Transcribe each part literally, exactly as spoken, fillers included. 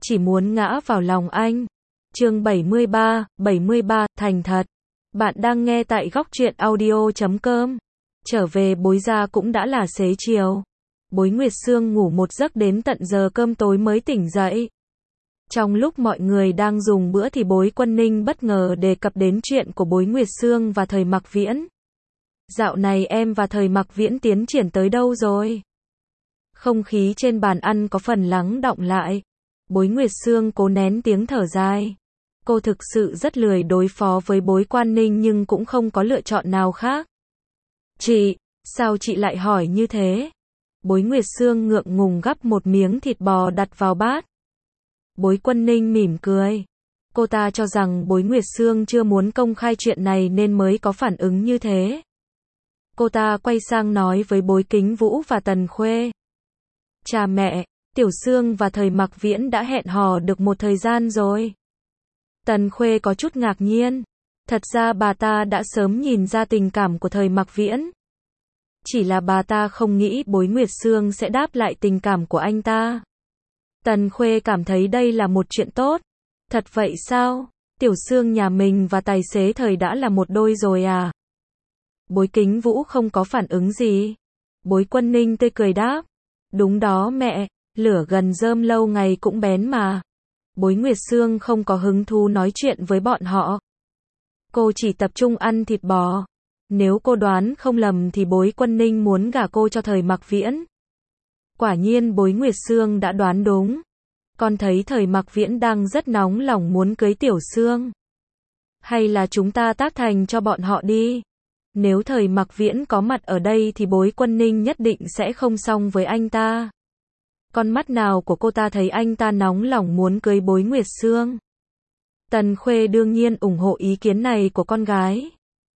chỉ muốn ngã vào lòng anh. Chương bảy mươi ba, bảy mươi ba, thành thật. Bạn đang nghe tại góc truyện audio chấm com. Trở về Bối ra cũng đã là xế chiều. Bối Nguyệt Sương ngủ một giấc đến tận giờ cơm tối mới tỉnh dậy. Trong lúc mọi người đang dùng bữa thì Bối Quân Ninh bất ngờ đề cập đến chuyện của Bối Nguyệt Sương và Thời Mặc Viễn. Dạo này em và Thời Mặc Viễn tiến triển tới đâu rồi? Không khí trên bàn ăn có phần lắng đọng lại. Bối Nguyệt Sương cố nén tiếng thở dài. Cô thực sự rất lười đối phó với Bối Quan Ninh nhưng cũng không có lựa chọn nào khác. Chị, sao chị lại hỏi như thế? Bối Nguyệt Sương ngượng ngùng gắp một miếng thịt bò đặt vào bát. Bối Quân Ninh mỉm cười. Cô ta cho rằng Bối Nguyệt Sương chưa muốn công khai chuyện này nên mới có phản ứng như thế. Cô ta quay sang nói với Bối Kính Vũ và Tần Khuê. Cha mẹ, Tiểu Sương và Thời Mặc Viễn đã hẹn hò được một thời gian rồi. Tần Khuê có chút ngạc nhiên. Thật ra bà ta đã sớm nhìn ra tình cảm của Thời Mặc Viễn. Chỉ là bà ta không nghĩ Bối Nguyệt Sương sẽ đáp lại tình cảm của anh ta. Tần Khuê cảm thấy đây là một chuyện tốt. Thật vậy sao? Tiểu Sương nhà mình và tài xế Thời đã là một đôi rồi à? Bối Kính Vũ không có phản ứng gì. Bối Quân Ninh tươi cười đáp. Đúng đó mẹ, lửa gần rơm lâu ngày cũng bén mà. Bối Nguyệt Sương không có hứng thú nói chuyện với bọn họ. Cô chỉ tập trung ăn thịt bò. Nếu cô đoán không lầm thì Bối Quân Ninh muốn gả cô cho Thời Mặc Viễn. Quả nhiên Bối Nguyệt Sương đã đoán đúng. Con thấy Thời Mặc Viễn đang rất nóng lòng muốn cưới Tiểu Sương. Hay là chúng ta tác thành cho bọn họ đi. Nếu Thời Mặc Viễn có mặt ở đây thì Bối Quân Ninh nhất định sẽ không xong với anh ta. Con mắt nào của cô ta thấy anh ta nóng lòng muốn cưới Bối Nguyệt Sương. Tần Khuê đương nhiên ủng hộ ý kiến này của con gái.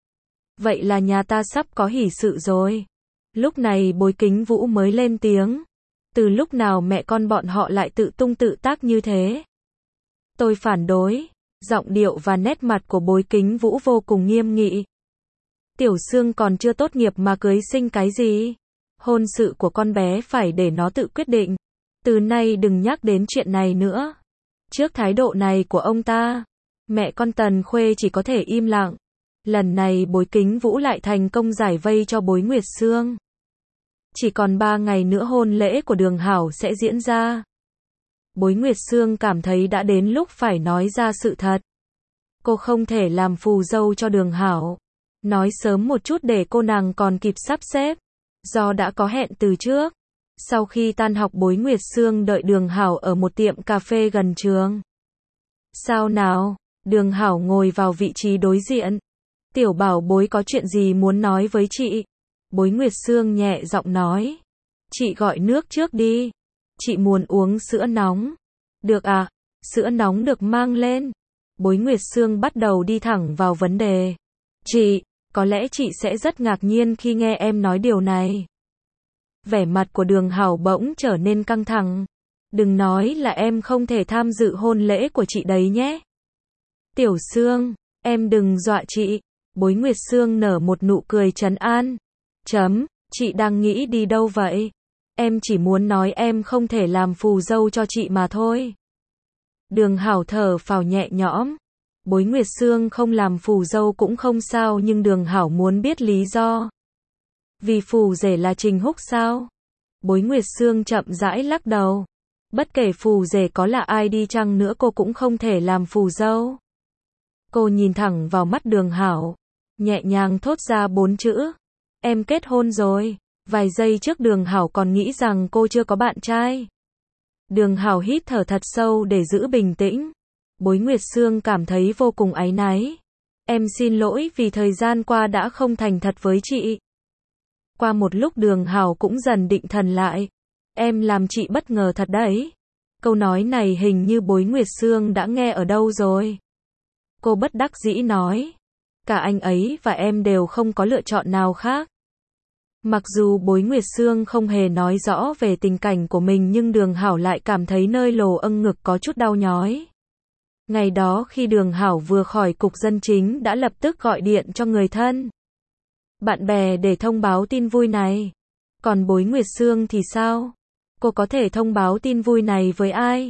Vậy là nhà ta sắp có hỷ sự rồi. Lúc này Bối Kính Vũ mới lên tiếng. Từ lúc nào mẹ con bọn họ lại tự tung tự tác như thế? Tôi phản đối. Giọng điệu và nét mặt của Bối Kính Vũ vô cùng nghiêm nghị. Tiểu Sương còn chưa tốt nghiệp mà cưới sinh cái gì? Hôn sự của con bé phải để nó tự quyết định. Từ nay đừng nhắc đến chuyện này nữa. Trước thái độ này của ông ta, mẹ con Tần Khuê chỉ có thể im lặng. Lần này Bối Kính Vũ lại thành công giải vây cho Bối Nguyệt Sương. Chỉ còn ba ngày nữa hôn lễ của Đường Hảo sẽ diễn ra. Bối Nguyệt Sương cảm thấy đã đến lúc phải nói ra sự thật. Cô không thể làm phù dâu cho Đường Hảo. Nói sớm một chút để cô nàng còn kịp sắp xếp. Do đã có hẹn từ trước. Sau khi tan học Bối Nguyệt Sương đợi Đường Hảo ở một tiệm cà phê gần trường. Sao nào? Đường Hảo ngồi vào vị trí đối diện. Tiểu Bảo Bối có chuyện gì muốn nói với chị? Bối Nguyệt Sương nhẹ giọng nói. Chị gọi nước trước đi. Chị muốn uống sữa nóng. Được à? Sữa nóng được mang lên. Bối Nguyệt Sương bắt đầu đi thẳng vào vấn đề. Chị, có lẽ chị sẽ rất ngạc nhiên khi nghe em nói điều này. Vẻ mặt của Đường Hảo bỗng trở nên căng thẳng. Đừng nói là em không thể tham dự hôn lễ của chị đấy nhé. Tiểu Sương, em đừng dọa chị. Bối Nguyệt Sương nở một nụ cười trấn an. Chấm, chị đang nghĩ đi đâu vậy? Em chỉ muốn nói em không thể làm phù dâu cho chị mà thôi. Đường Hảo thở phào nhẹ nhõm. Bối Nguyệt Sương không làm phù dâu cũng không sao nhưng Đường Hảo muốn biết lý do. Vì phù rể là Trình Húc sao? Bối Nguyệt Sương chậm rãi lắc đầu. Bất kể phù rể có là ai đi chăng nữa cô cũng không thể làm phù dâu. Cô nhìn thẳng vào mắt Đường Hảo. Nhẹ nhàng thốt ra bốn chữ. Em kết hôn rồi. Vài giây trước Đường Hảo còn nghĩ rằng cô chưa có bạn trai. Đường Hảo hít thở thật sâu để giữ bình tĩnh. Bối Nguyệt Sương cảm thấy vô cùng áy náy. Em xin lỗi vì thời gian qua đã không thành thật với chị. Qua một lúc Đường Hảo cũng dần định thần lại. Em làm chị bất ngờ thật đấy. Câu nói này hình như Bối Nguyệt Sương đã nghe ở đâu rồi. Cô bất đắc dĩ nói. Cả anh ấy và em đều không có lựa chọn nào khác. Mặc dù Bối Nguyệt Sương không hề nói rõ về tình cảnh của mình nhưng Đường Hảo lại cảm thấy nơi lồ âng ngực có chút đau nhói. Ngày đó khi Đường Hảo vừa khỏi cục dân chính đã lập tức gọi điện cho người thân, bạn bè để thông báo tin vui này. Còn Bối Nguyệt Sương thì sao? Cô có thể thông báo tin vui này với ai?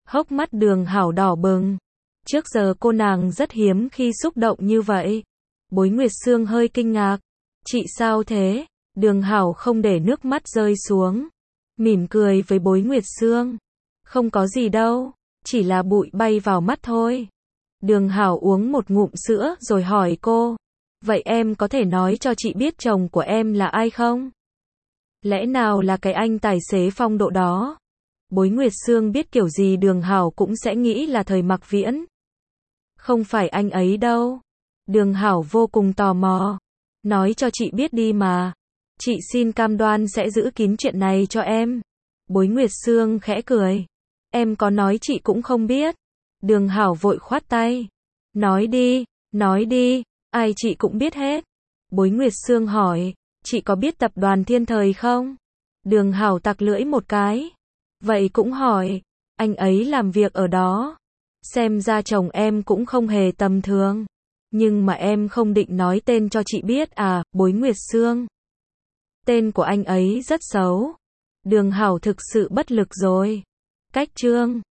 Hốc mắt Đường Hảo đỏ bừng. Trước giờ cô nàng rất hiếm khi xúc động như vậy. Bối Nguyệt Sương hơi kinh ngạc. Chị sao thế? Đường Hảo không để nước mắt rơi xuống. Mỉm cười với Bối Nguyệt Sương. Không có gì đâu, chỉ là bụi bay vào mắt thôi. Đường Hảo uống một ngụm sữa rồi hỏi cô. Vậy em có thể nói cho chị biết chồng của em là ai không? Lẽ nào là cái anh tài xế phong độ đó? Bối Nguyệt Sương biết kiểu gì Đường Hảo cũng sẽ nghĩ là Thời Mặc Viễn. Không phải anh ấy đâu. Đường Hảo vô cùng tò mò. Nói cho chị biết đi mà. Chị xin cam đoan sẽ giữ kín chuyện này cho em. Bối Nguyệt Sương khẽ cười. Em có nói chị cũng không biết. Đường Hảo vội khoát tay. Nói đi, nói đi, ai chị cũng biết hết. Bối Nguyệt Sương hỏi, chị có biết tập đoàn Thiên Thời không? Đường Hảo tặc lưỡi một cái. Vậy cũng hỏi, anh ấy làm việc ở đó. Xem ra chồng em cũng không hề tầm thường. Nhưng mà em không định nói tên cho chị biết à, Bối Nguyệt Sương. Tên của anh ấy rất xấu. Đường Hảo thực sự bất lực rồi. Cách chương